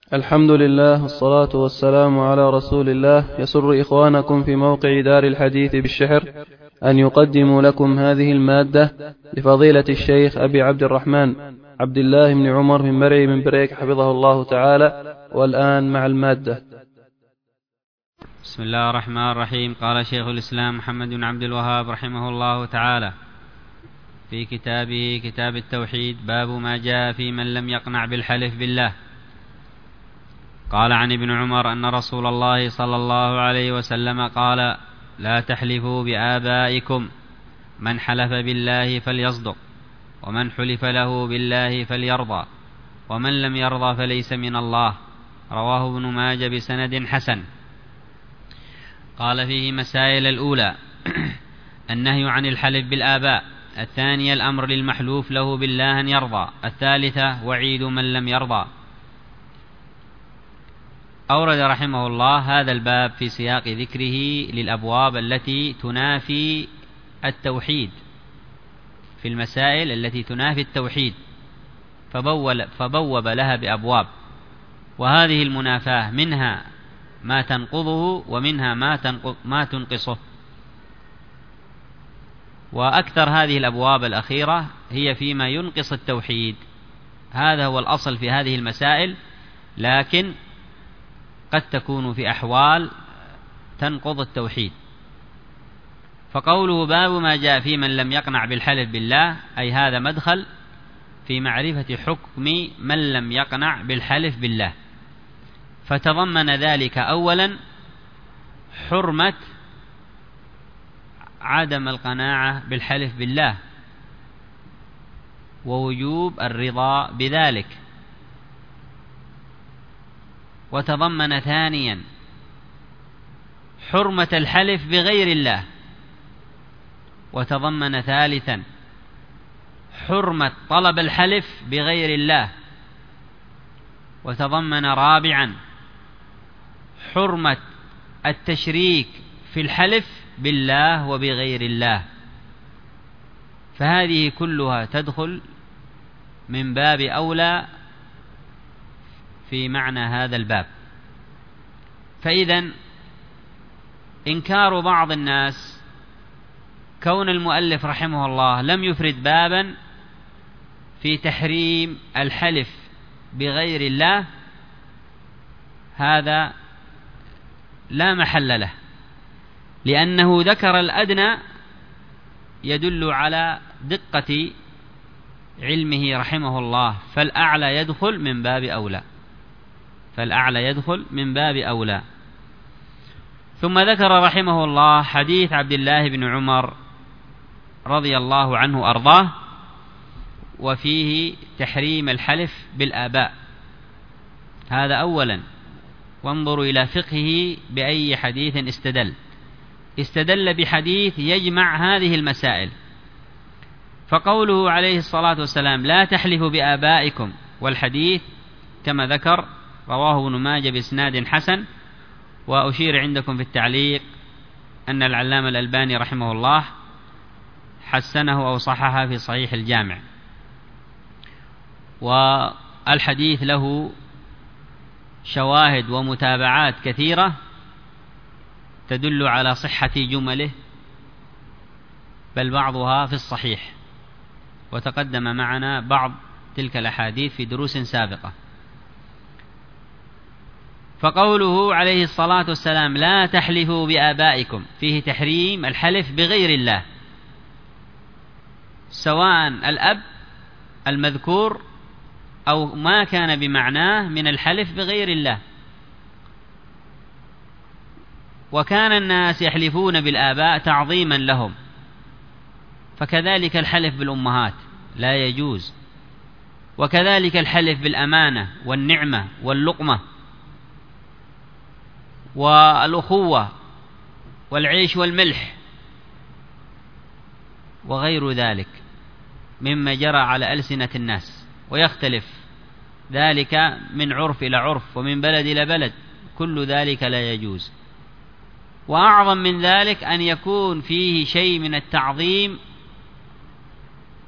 الحمد لله والصلاة والسلام على رسول الله. يسر إخوانكم في موقع دار الحديث بالشحر أن يقدموا لكم هذه المادة لفضيلة الشيخ أبي عبد الرحمن عبد الله بن عمر من مرعي من بريك حفظه الله تعالى. والآن مع المادة. بسم الله الرحمن الرحيم. قال شيخ الإسلام محمد بن عبد الوهاب رحمه الله تعالى في كتابه كتاب التوحيد: باب ما جاء في من لم يقنع بالحلف بالله. قال عن ابن عمر أن رسول الله صلى الله عليه وسلم قال: لا تحلفوا بآبائكم، من حلف بالله فليصدق، ومن حلف له بالله فليرضى، ومن لم يرضى فليس من الله. رواه ابن ماجه بسند حسن. قال فيه مسائل: الأولى النهي عن الحلف بالآباء، الثانية الأمر للمحلوف له بالله أن يرضى، الثالثة وعيد من لم يرضى. أورد رحمه الله هذا الباب في سياق ذكره للأبواب التي تنافي التوحيد، في المسائل التي تنافي التوحيد، فبوب لها بأبواب، وهذه المنافاة منها ما تنقضه ومنها ما تنقصه. وأكثر هذه الأبواب الأخيرة هي فيما ينقص التوحيد، هذا هو الأصل في هذه المسائل، لكن قد تكون في أحوال تنقض التوحيد. فقوله باب ما جاء في من لم يقنع بالحلف بالله، أي هذا مدخل في معرفة حكم من لم يقنع بالحلف بالله، فتضمن ذلك أولا حرمة عدم القناعة بالحلف بالله ووجوب الرضا بذلك، وتضمن ثانيا حرمة الحلف بغير الله، وتضمن ثالثا حرمة طلب الحلف بغير الله، وتضمن رابعا حرمة التشريك في الحلف بالله وبغير الله. فهذه كلها تدخل من باب أولى في معنى هذا الباب. فإذن إنكار بعض الناس كون المؤلف رحمه الله لم يفرد بابا في تحريم الحلف بغير الله، هذا لا محل له، لأنه ذكر الأدنى يدل على دقة علمه رحمه الله، فالأعلى يدخل من باب أولى، فالأعلى يدخل من باب أولى. ثم ذكر رحمه الله حديث عبد الله بن عمر رضي الله عنه أرضاه، وفيه تحريم الحلف بالآباء، هذا أولا. وانظروا إلى فقهه بأي حديث استدل بحديث يجمع هذه المسائل. فقوله عليه الصلاة والسلام: لا تحلفوا بآبائكم، والحديث كما ذكر رواه ابن ماجه بإسناد حسن. وأشير عندكم في التعليق أن العلامة الألباني رحمه الله حسنه أو صححه في صحيح الجامع. والحديث له شواهد ومتابعات كثيرة تدل على صحة جمله، بل بعضها في الصحيح، وتقدم معنا بعض تلك الأحاديث في دروس سابقة. فقوله عليه الصلاة والسلام: لا تحلفوا بآبائكم، فيه تحريم الحلف بغير الله، سواء الأب المذكور أو ما كان بمعناه من الحلف بغير الله. وكان الناس يحلفون بالآباء تعظيما لهم، فكذلك الحلف بالأمهات لا يجوز، وكذلك الحلف بالأمانة والنعمة واللقمة والأخوة والعيش والملح وغير ذلك مما جرى على ألسنة الناس، ويختلف ذلك من عرف إلى عرف ومن بلد إلى بلد، كل ذلك لا يجوز. وأعظم من ذلك أن يكون فيه شيء من التعظيم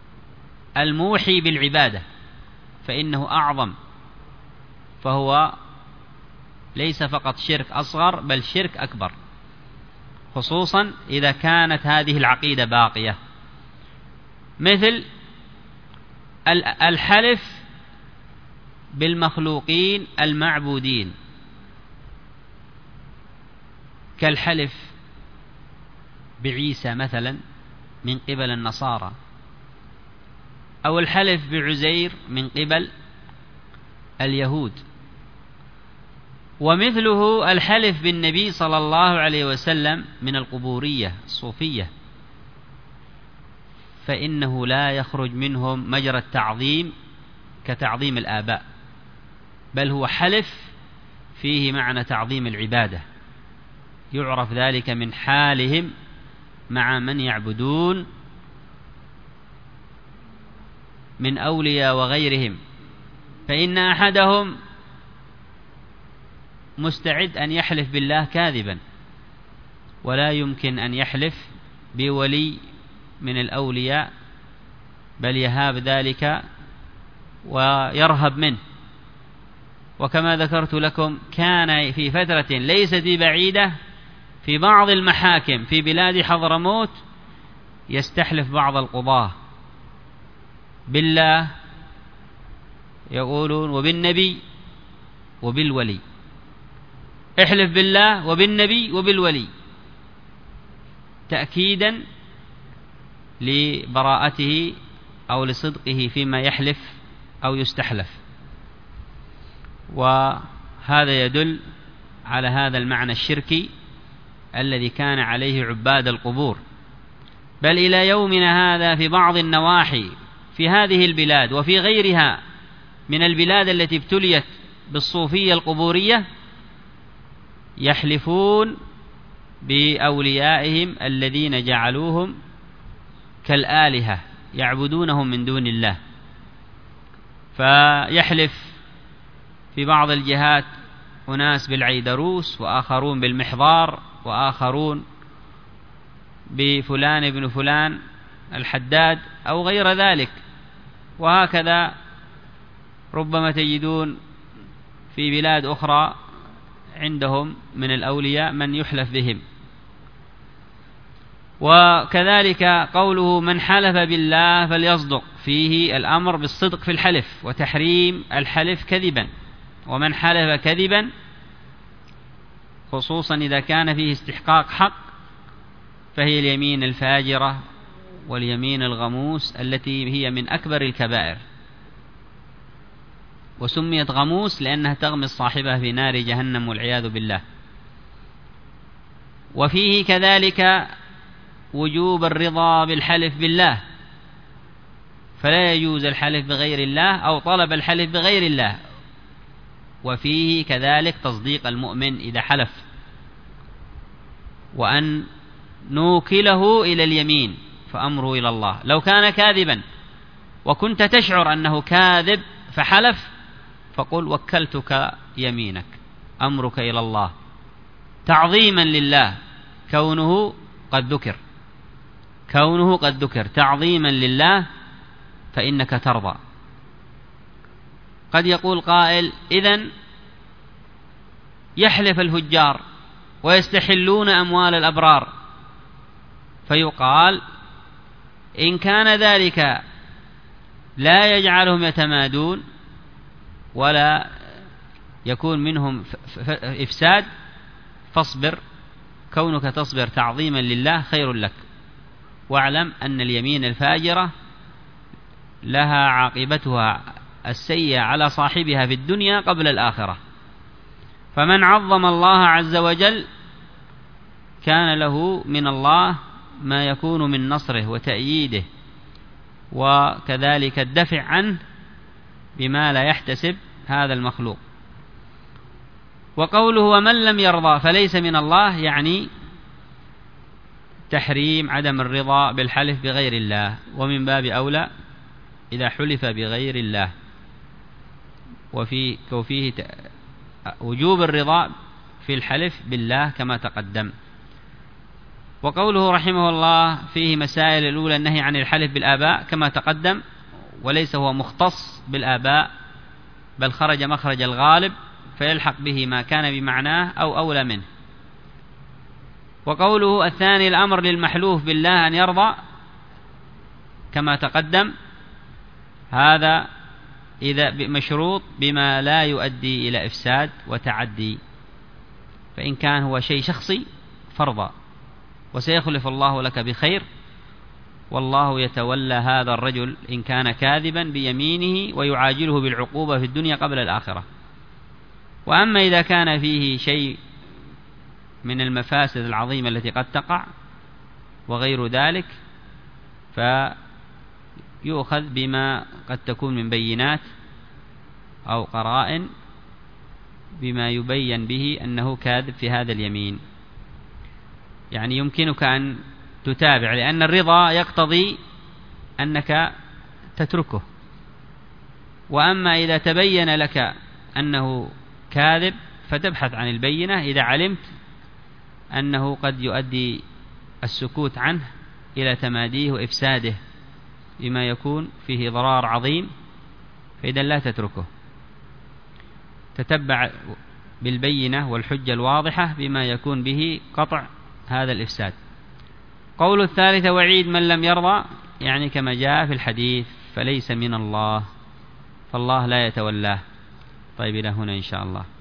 الموحي بالعبادة، فإنه أعظم، فهو ليس فقط شرك أصغر بل شرك أكبر، خصوصا إذا كانت هذه العقيدة باقية، مثل الحلف بالمخلوقين المعبودين، كالحلف بعيسى مثلا من قبل النصارى، أو الحلف بعزير من قبل اليهود، ومثله الحلف بالنبي صلى الله عليه وسلم من القبورية الصوفية، فإنه لا يخرج منهم مجرى التعظيم كتعظيم الآباء، بل هو حلف فيه معنى تعظيم العبادة، يعرف ذلك من حالهم مع من يعبدون من أولياء وغيرهم، فإن أحدهم مستعد أن يحلف بالله كاذبا، ولا يمكن أن يحلف بولي من الأولياء، بل يهاب ذلك ويرهب منه. وكما ذكرت لكم كان في فترة ليست ببعيدة في بعض المحاكم في بلاد حضرموت يستحلف بعض القضاة بالله، يقولون وبالنبي وبالولي، احلف بالله وبالنبي وبالولي، تأكيدا لبراءته أو لصدقه فيما يحلف أو يستحلف. وهذا يدل على هذا المعنى الشركي الذي كان عليه عباد القبور، بل إلى يومنا هذا في بعض النواحي في هذه البلاد وفي غيرها من البلاد التي ابتليت بالصوفية القبورية يحلفون بأوليائهم الذين جعلوهم كالآلهة يعبدونهم من دون الله، فيحلف في بعض الجهات أناس بالعيدروس، وآخرون بالمحضار، وآخرون بفلان ابن فلان الحداد أو غير ذلك، وهكذا ربما تجدون في بلاد أخرى عندهم من الأولياء من يحلف بهم. وكذلك قوله من حلف بالله فليصدق، فيه الأمر بالصدق في الحلف وتحريم الحلف كذبا، ومن حلف كذبا خصوصا إذا كان فيه استحقاق حق فهي اليمين الفاجرة واليمين الغموس التي هي من أكبر الكبائر، وسميت غموس لأنها تغمس صاحبها في نار جهنم والعياذ بالله. وفيه كذلك وجوب الرضا بالحلف بالله، فلا يجوز الحلف بغير الله أو طلب الحلف بغير الله. وفيه كذلك تصديق المؤمن إذا حلف، وأن نوكله إلى اليمين فأمره إلى الله. لو كان كاذبا وكنت تشعر أنه كاذب فحلف فقل وكلتك يمينك، أمرك إلى الله، تعظيما لله كونه قد ذكر تعظيما لله فإنك ترضى. قد يقول قائل إذن يحلف الفجار ويستحلون أموال الأبرار، فيقال إن كان ذلك لا يجعلهم يتمادون ولا يكون منهم إفساد فاصبر، كونك تصبر تعظيما لله خير لك، واعلم أن اليمين الفاجرة لها عاقبتها السيئة على صاحبها في الدنيا قبل الآخرة. فمن عظم الله عز وجل كان له من الله ما يكون من نصره وتأييده، وكذلك الدفع عنه بما لا يحتسب هذا المخلوق. وقوله ومن لم يرضى فليس من الله، يعني تحريم عدم الرضا بالحلف بغير الله، ومن باب أولى إذا حلف بغير الله، وفيه وجوب الرضا في الحلف بالله كما تقدم. وقوله رحمه الله فيه مسائل: الأولى النهي عن الحلف بالآباء كما تقدم، وليس هو مختص بالآباء بل خرج مخرج الغالب، فيلحق به ما كان بمعناه أو أولى منه. وقوله الثاني الأمر للمحلوف بالله أن يرضى كما تقدم، هذا إذا مشروط بما لا يؤدي إلى إفساد وتعدي، فإن كان هو شيء شخصي فارضى وسيخلف الله لك بخير، والله يتولى هذا الرجل إن كان كاذبا بيمينه ويعاجله بالعقوبة في الدنيا قبل الآخرة. وأما إذا كان فيه شيء من المفاسد العظيمة التي قد تقع وغير ذلك، فيؤخذ بما قد تكون من بينات أو قرائن بما يبين به أنه كاذب في هذا اليمين. يعني يمكنك أن تتابع، لأن الرضا يقتضي أنك تتركه. وأما إذا تبين لك أنه كاذب فتبحث عن البينة، إذا علمت أنه قد يؤدي السكوت عنه إلى تماديه وإفساده بما يكون فيه ضرار عظيم، فإذا لا تتركه، تتبع بالبينة والحجة الواضحة بما يكون به قطع هذا الإفساد. قول الثالث وعيد من لم يرضى، يعني كما جاء في الحديث فليس من الله، فالله لا يتولاه. طيب إلى هنا إن شاء الله.